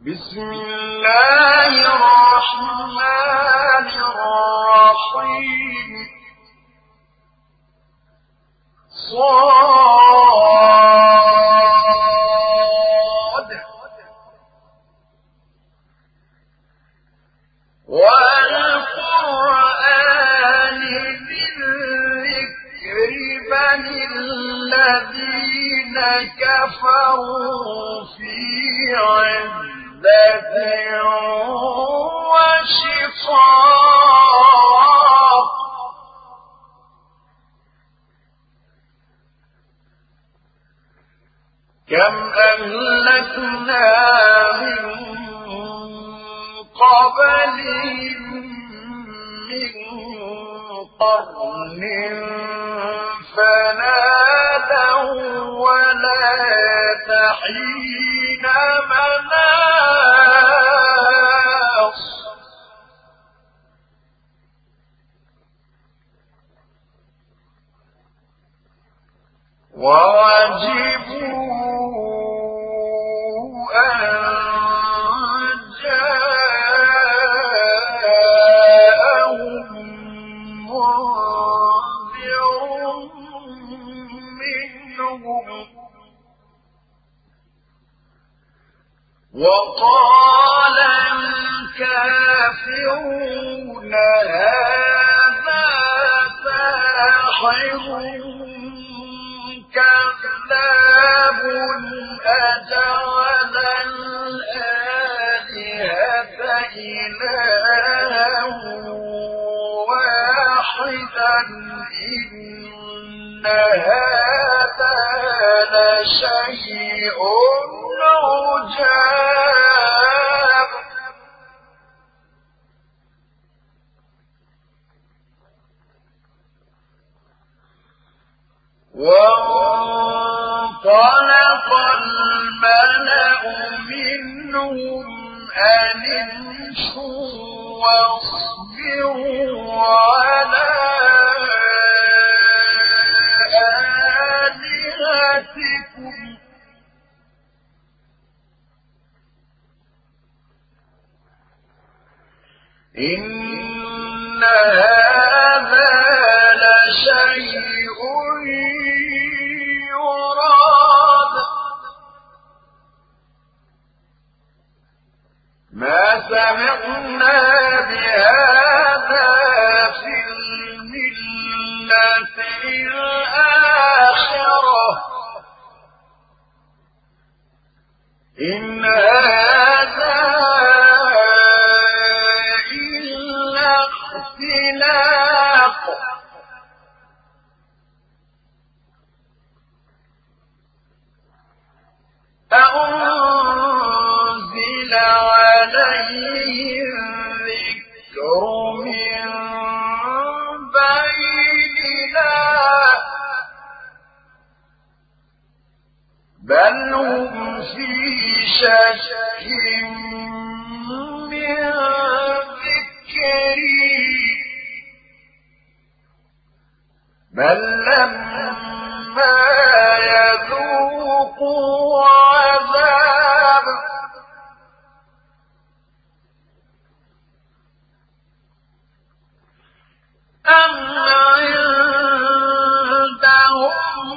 بسم الله الرحمن الرحيم صاد والقرآن ذي الذكر بل الذين كفروا في عزة وشقاق كم أهلكنا من قبلهم من قرن فنادوا ولا تحين مناص وعجبوا أن جاءهم منذر منهم وقال الكافرون هذا ساحر كذاب أجعل الآلهة إلها واحدا إن هذا لشيء عجاب وانطلق الملأ منهم أن امشوا واصبروا على آلهتكم إن هذا لشيء يراد ما سمعنا بهذا في الملة الآخرة إن هذا إلا اختلاق أنزل عليه الذكر من بيننا بل هم في شك من ذكري بل لما يذوقوا عذاب أم عندهم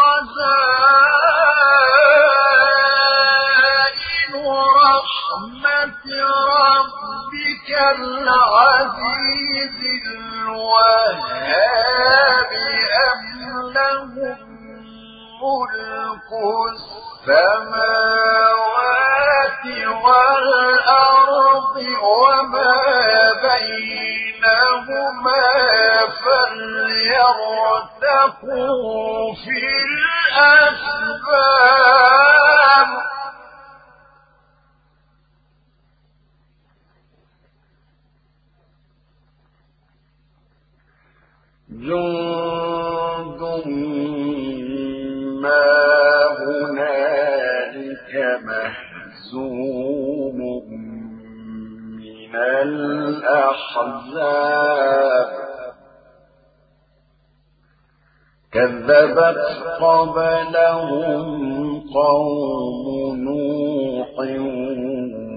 خزائن رحمة ربك العزيز الوهاب أم لهم ملك السماوات والأرض وما بينهما فليرتقوا في الأسباب جند ما هنالك مهزوم من الأحزاب كذبت قبلهم قوم نوح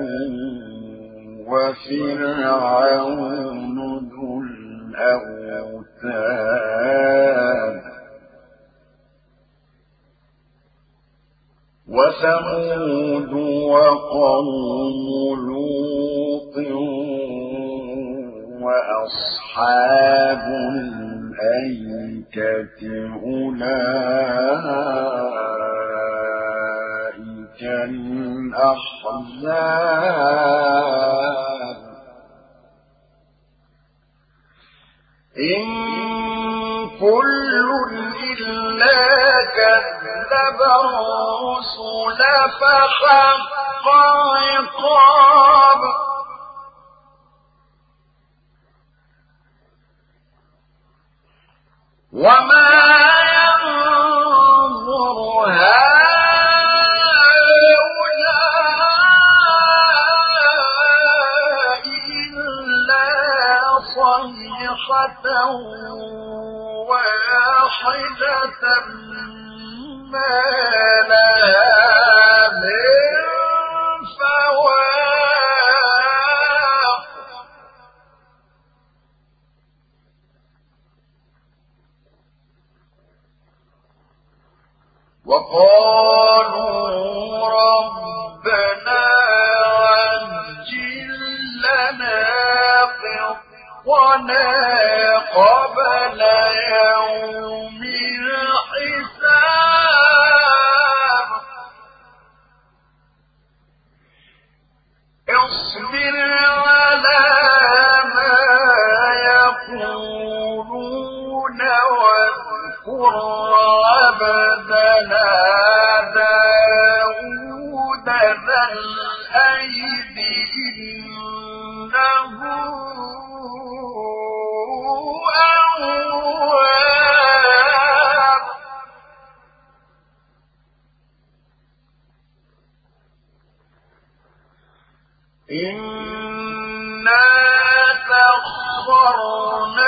وفرعون ذو الأوتاد وثمود وقوم لوط وأصحاب الأيكة أولئك الأحزاب إن كل إلا كذب الرسل فحق عقاب وما ينظر هؤلاء إلا صيحة واحدة ما لها من فواق وقالوا ربنا عجل لنا قطنا قبل يوم الحساب اصبر على ما يقولون واذكر عبدنا داود ذا الأيد إنه أواب إنا سخرنا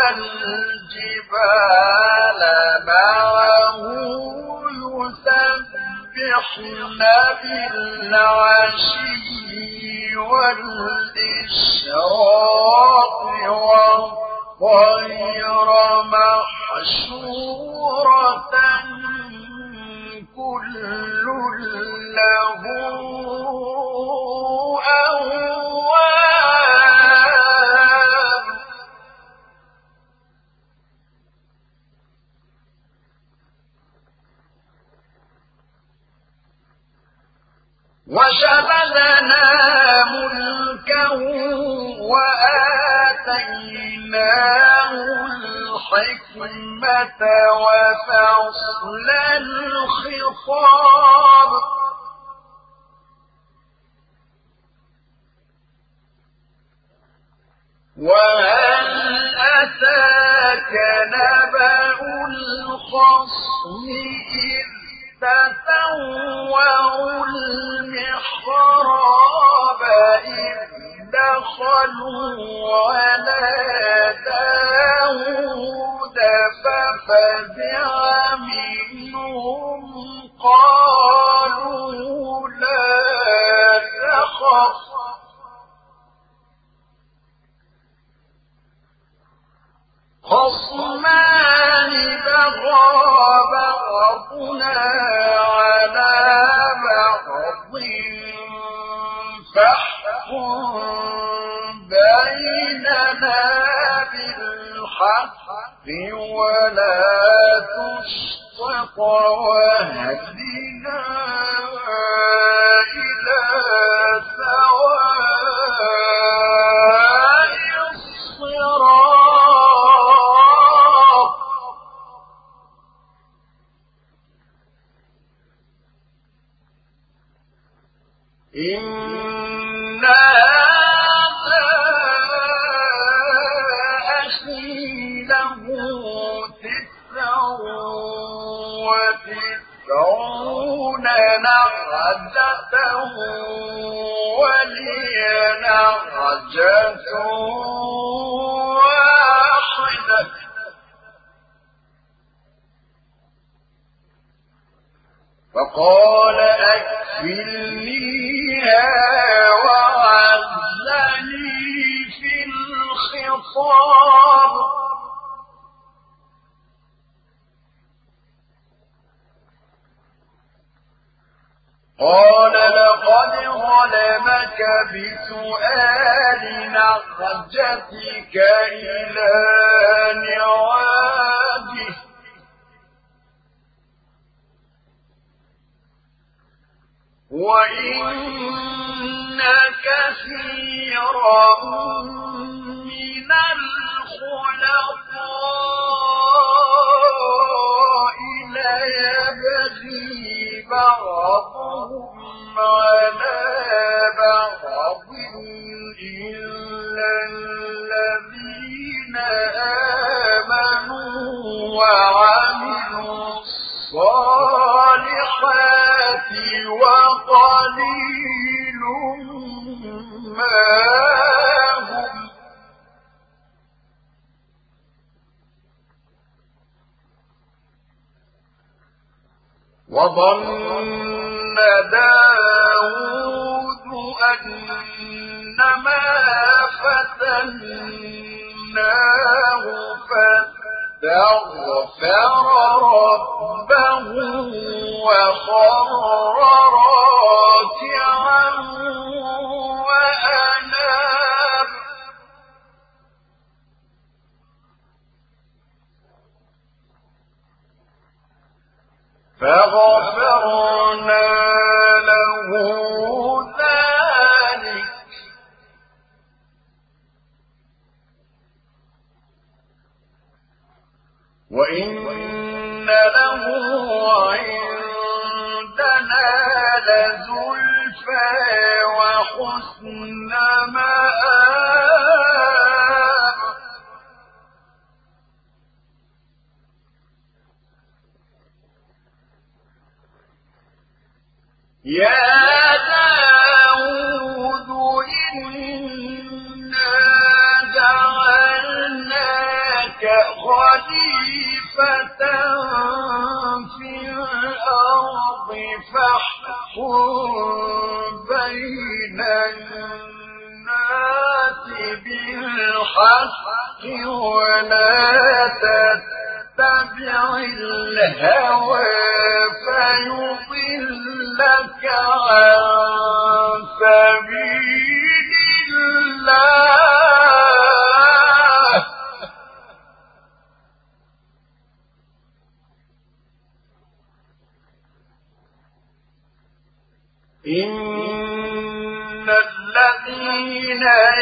الجبال معه يسبحن بالعشي والإشراق والطير محشورة كل له أواب وشددنا ملكه وآتيناه الحكمة وفصل الخطاب وهل أتاك نبأ الخصم إذ تسوروا المحراب إذ دخلوا على داود ففزع منهم قالوا لا تخف خصمان بغى بعضنا على بعض فاحكم بيننا بالحق ولا تشطط واهدنا إلى سواء الصراط إن هذا أخي له 99 نعجة ولي نعجة واحدة فقال أكفلنيها قال لقد ظلمك بسؤال نعجتك إلى نعاجه وإن كثيرا من الخلطاء ليبغي بعضهم على بعض إلا الذين آمنوا وعملوا الصالحات وقليل ما هم وظن داود أنما فتناه فاستغفر ربه وخر راكعا وأناب فغفرنا له ذلك وإن له عندنا لزلفى وحسن مآب يا داود إنا جعلناك خليفة في الأرض فاحكم بين الناس بالحق ولا تتبع الهوى فيضلك عن سبيل الله إن الذين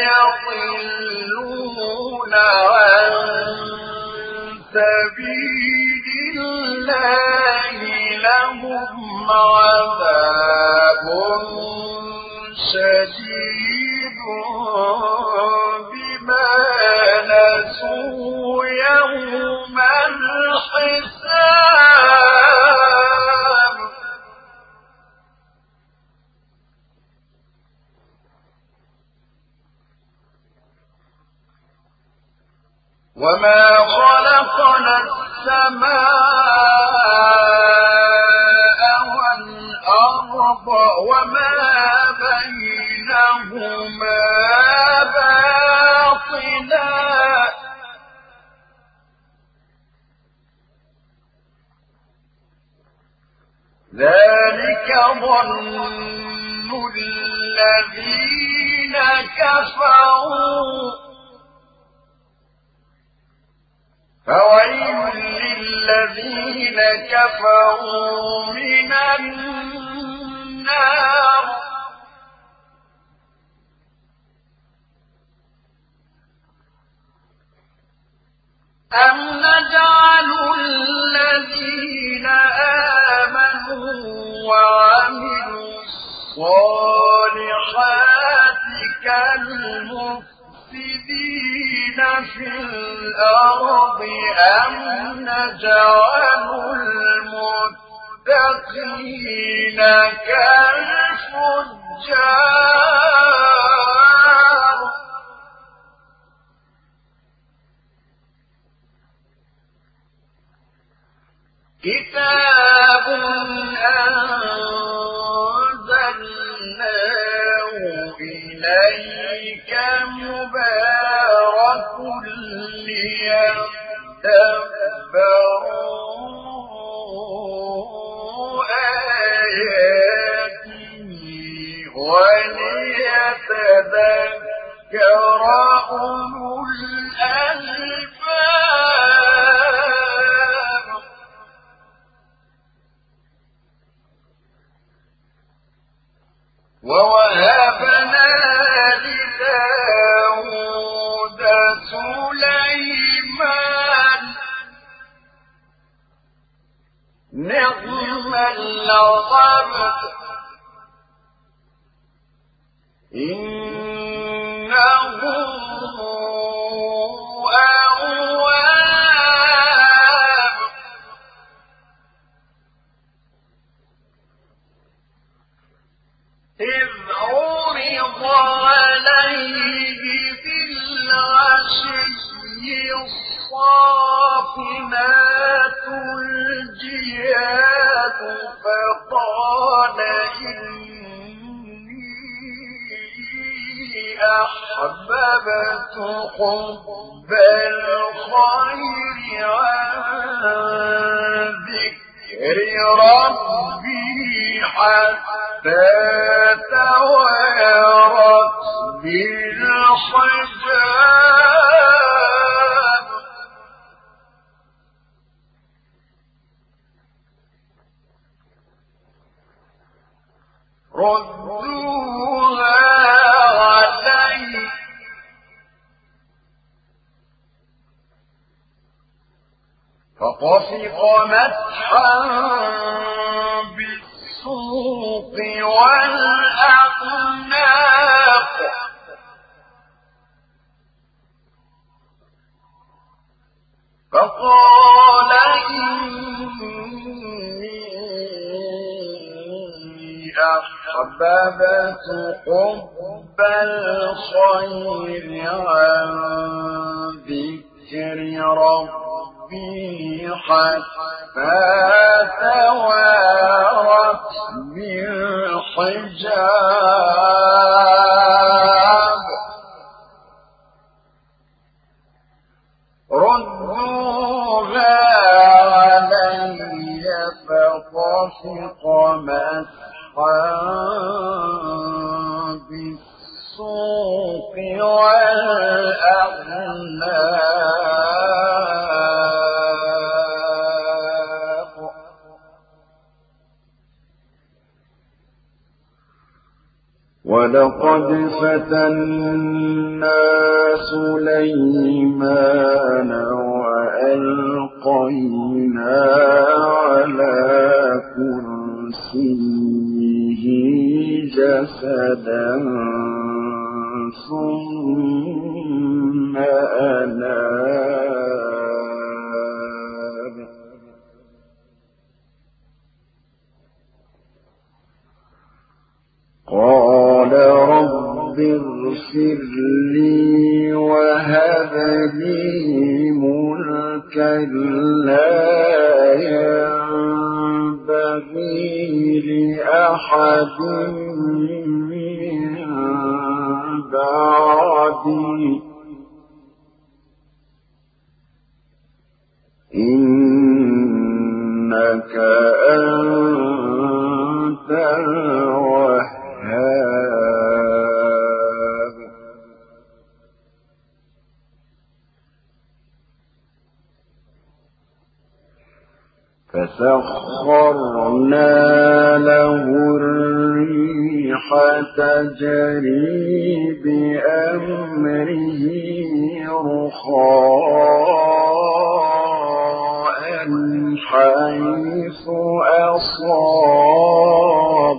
يضلون عن سبيل الله لهم عذاب شديد بما نسوا يوم الحساب وما خلقنا السماء والأرض وما بينهما باطلا ذلك ظن الذين كفروا فويل للذين كفروا من النار أم نجعل الذين آمنوا وعملوا الصالحات كالمفسدين في الأرض أم نجعل المتقين كالفجار كتاب أنزلناه إليك مبارك ليدبروا آياته ليذكر أولو الألباب ووهبنا لداود سليمان نعم العبد إنه أواب إذ عرض عليه بالعشي الصافنات الجياد فقال إني أحببت حب الخير عن ذكر ربي حتى توارت بالحجاب ردوها علي فطفق مسحا بالسوق والأعناق فقال إني أحببت حب الخير عن ذكر ربي حتى توارت بالحجاب ردوها علي فطفق مسحا بالسوق والأعناق ولقد فتنا سليمان وألقينا على كرسيه جسدا ثم أناب قال رب اغفر لي وهب لي ملكا لا ينبغي لأحد من بعدي إنك أنت الوهاب فسخرنا له الريح تجري بأمره رخاء حيث أصاب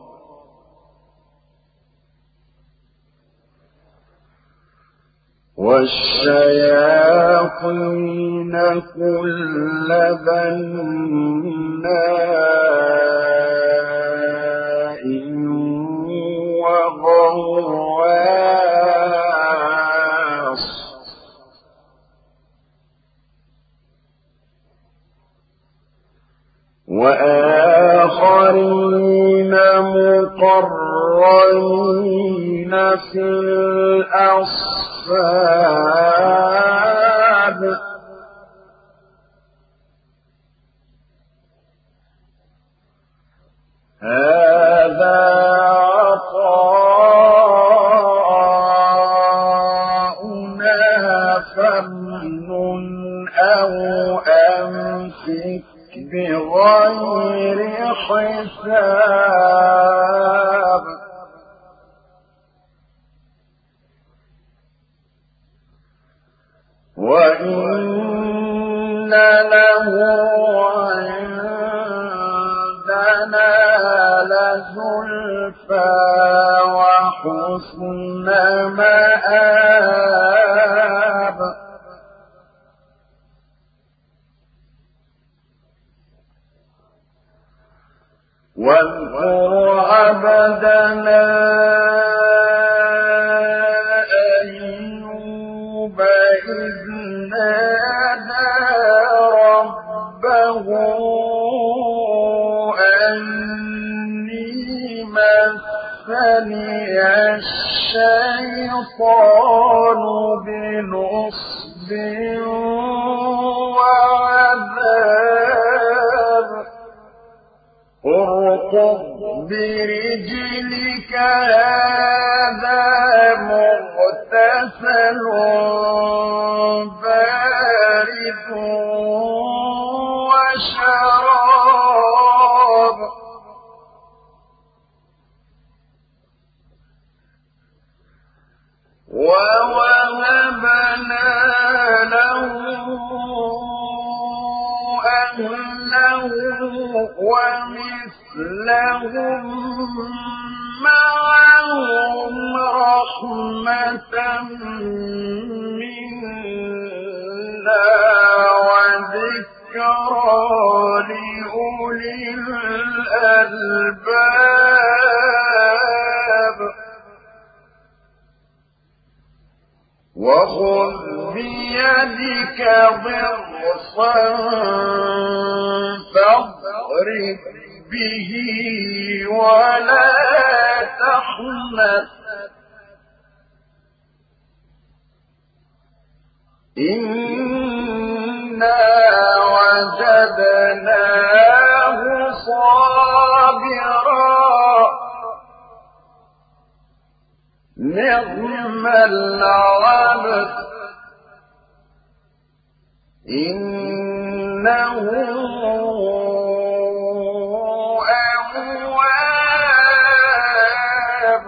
والشياطين كل بناء وغواص وآخرين مقرنين في الأصفاد هذا عطاؤنا الحساب وإن له عندنا لزلفى وحسن مآب واذكر عبدنا أيوب إذ نادى ربه أني مسني الشيطان بنصب وعذاب اركض برجلك هذا مغتسل بارد وشراب ووهبنا له أهله ومثلهم معهم رحمة منا وذكرى لأولي الألباب وخذ بيدك ضغصا فاضرب به ولا تحنث إنا وجدناه صابرا نعم العبد إنه أواب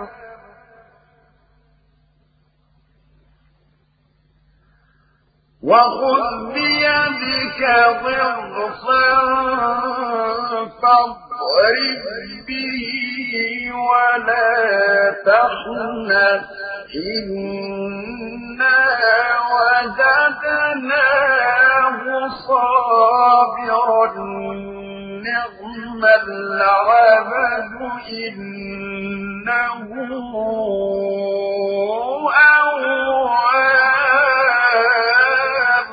وخذ بيدك ضغصا فاضرب به ولا تحنث إنا وجدناه صابرا نعم العبد إنه أواب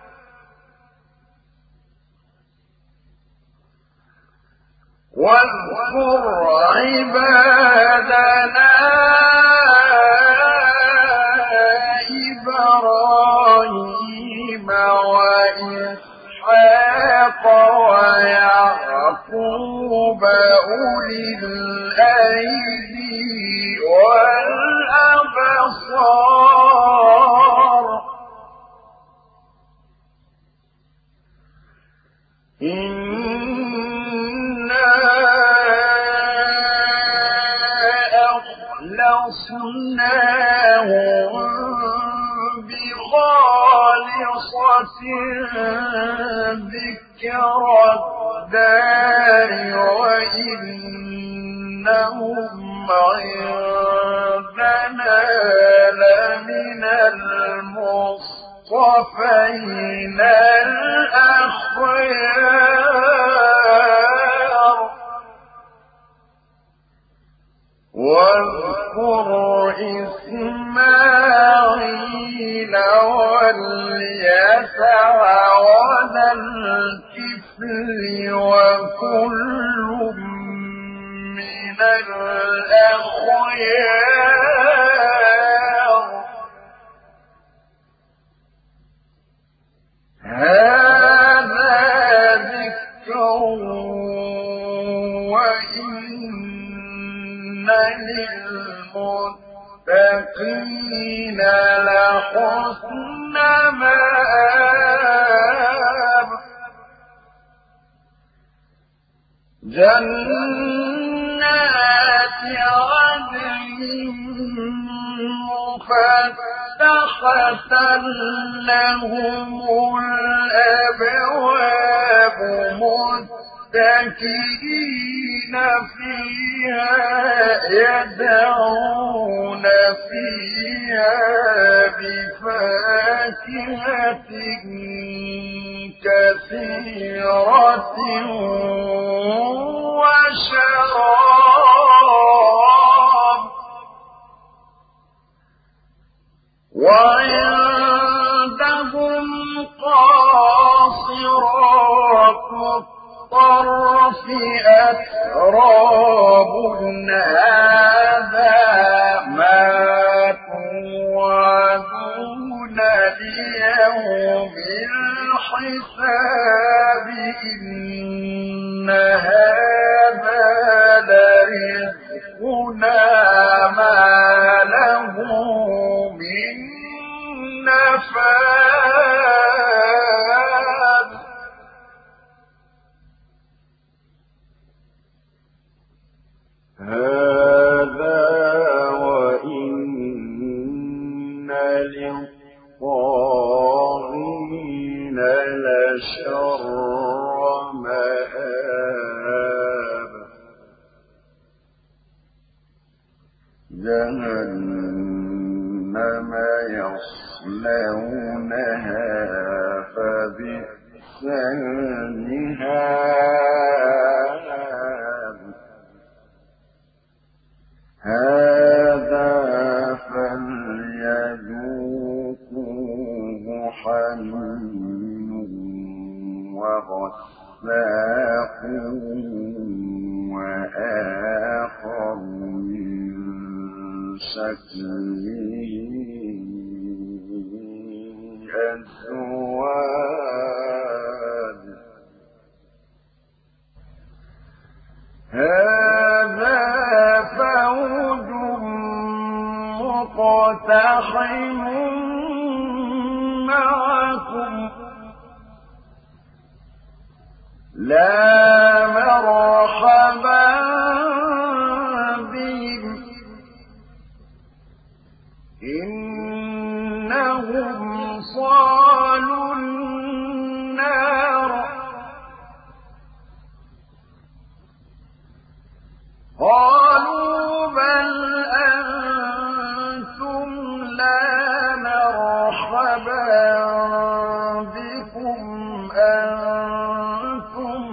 واذكر عبادنا إبراهيم وإسحاق ويعقوب أولي الأيدي والأبصار إنا أخلصناهم بخالصة ذكرى الدار وإنهم عندنا لمن المصطفين الأخيار واذكر إسماعيل واليسع وذا الكفل وكل من الأخيار هذا ذكر وإن للمتقين لحسن مآب جنات عدن مفتحة لهم الأبواب متكئين فيها يدعون فيها بفاكهة كثيرة وشراب وعندهم قاصرات الطرف أتراب هذا ما توعدون ليوم الحساب إن هذا لرزقنا ما له من نفاد هذا وإن للطاغين لشر مآب جهنم يصلونها فبئس المهاد هذا فليذوقوه حميم وغساق وآخر من شكله أزواج هذا فوج مقتحم معكم لا مرحبا بهم إنهم صالوا النار قالوا بل أنتم لا مرحبا بكم أنتم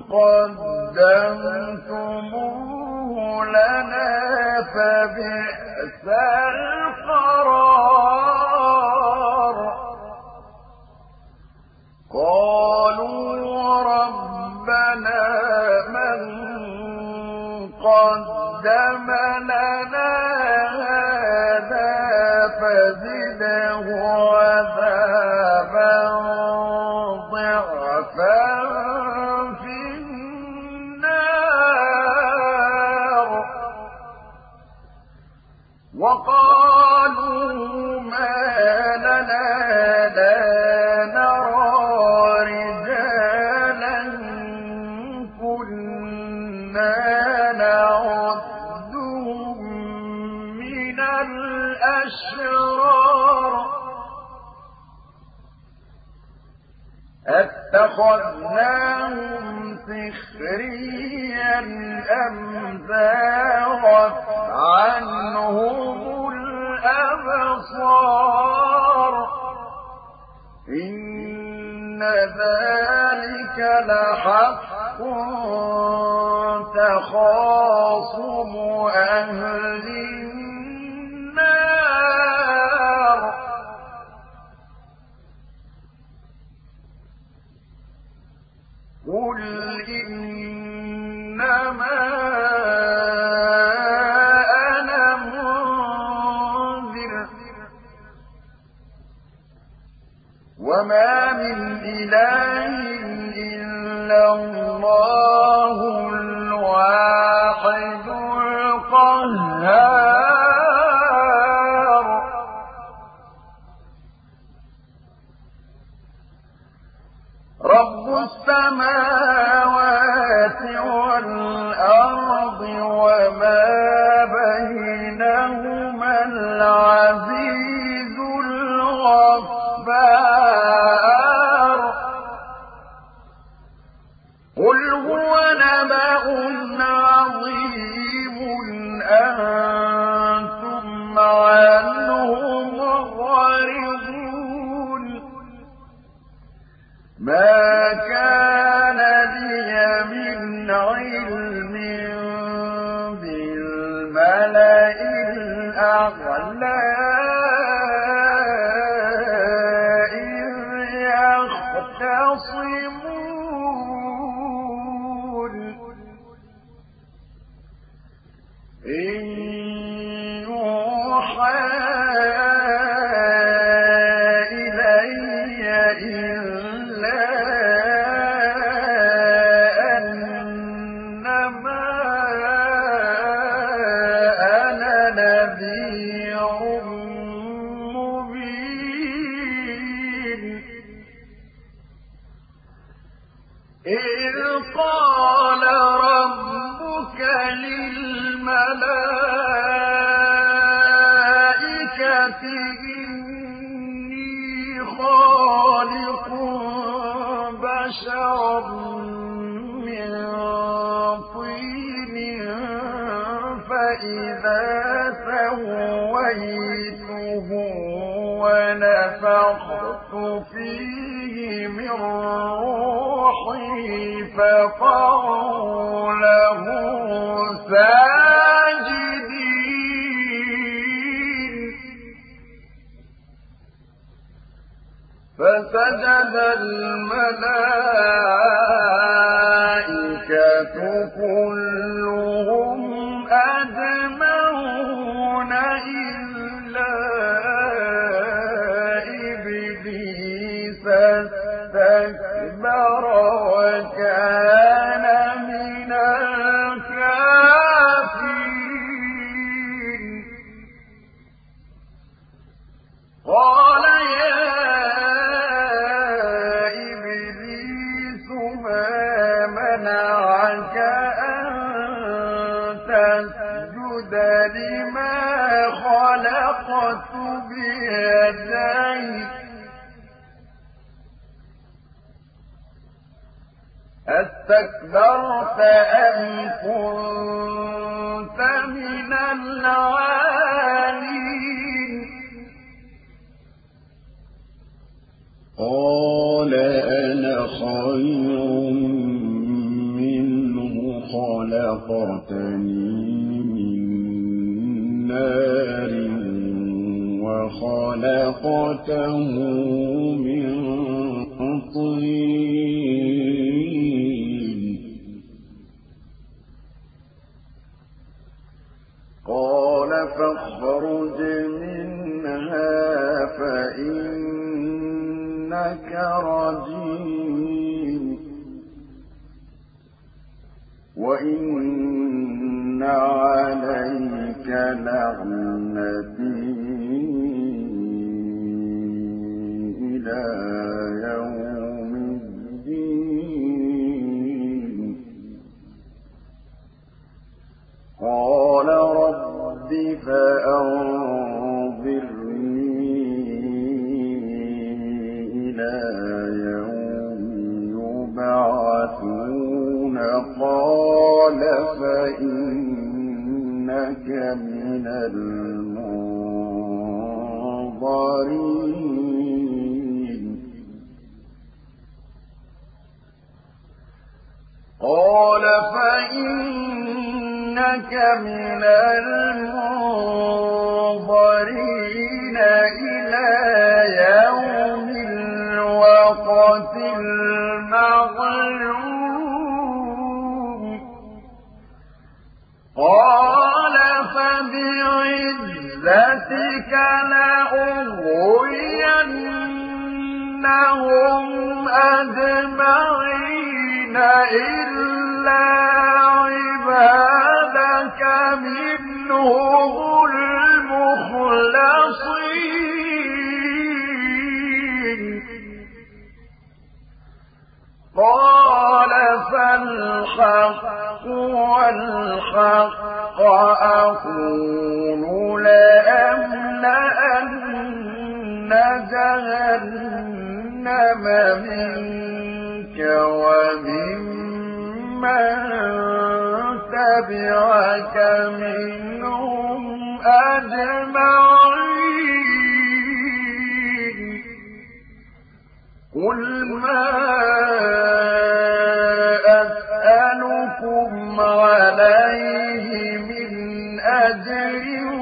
قدمتموه لنا فبئس القرار قالوا ربنا من قدم لنا هذا فزده عذابا ضعفا في النار وقالوا ما لنا لا نرى رجالا كنا نعدهم من الأشرار أتخذناهم سخريا أم زاغت عنهم الأبصار إن ذلك لحق تخاصم أهل النار قل إنما أنا منذر وما من إله إلا الله الواحد القهار رب السماوات والأرض أنتم عنه معرضون ما كان لي من علم بالملأ الأعلى إذ يختصمون إن يوحى إلي إلا أنما أنا نذير مبين إذ قال ربك للملائكة إني خالق بشرا من طين فإذا سويته ونفخت فيه من روحي فقعوا له ساجدين فسجد الملائكة كلهم أجمعون إلا إبليس استكبر وكان من الكافرين قال يا إبليس ما منعك أن تسجد لما خلقت بيدي أستكبرت أم كنت من العالين قال أنا خير منه خلقتني من نار وخلقته من طين قال فاخرج منها فإنك رجيم وإن عليك لعنتي إلى يوم الدين قال رب فأنظرني إلى يوم يبعثون قال فإنك من المنظرين قال فإنك من المنظرين إلى يوم الوقت المعلوم قال فبعزتك لأغوينهم أجمعين إلا عبادك منهم المخلصين قال فالحق والحق أقول لأملأن جهنم منك وممن تبعك منهم أجمعين قل ما أسألكم عليه من أجر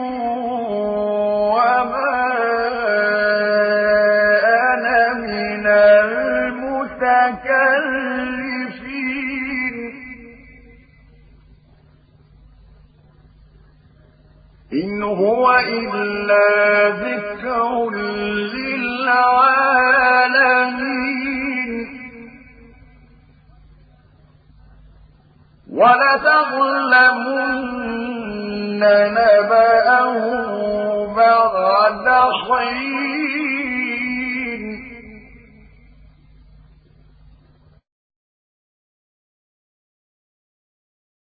وما أنا من المتكلفين إن هو إلا ذكر للعالمين ولتعلمن نبأه بعد حين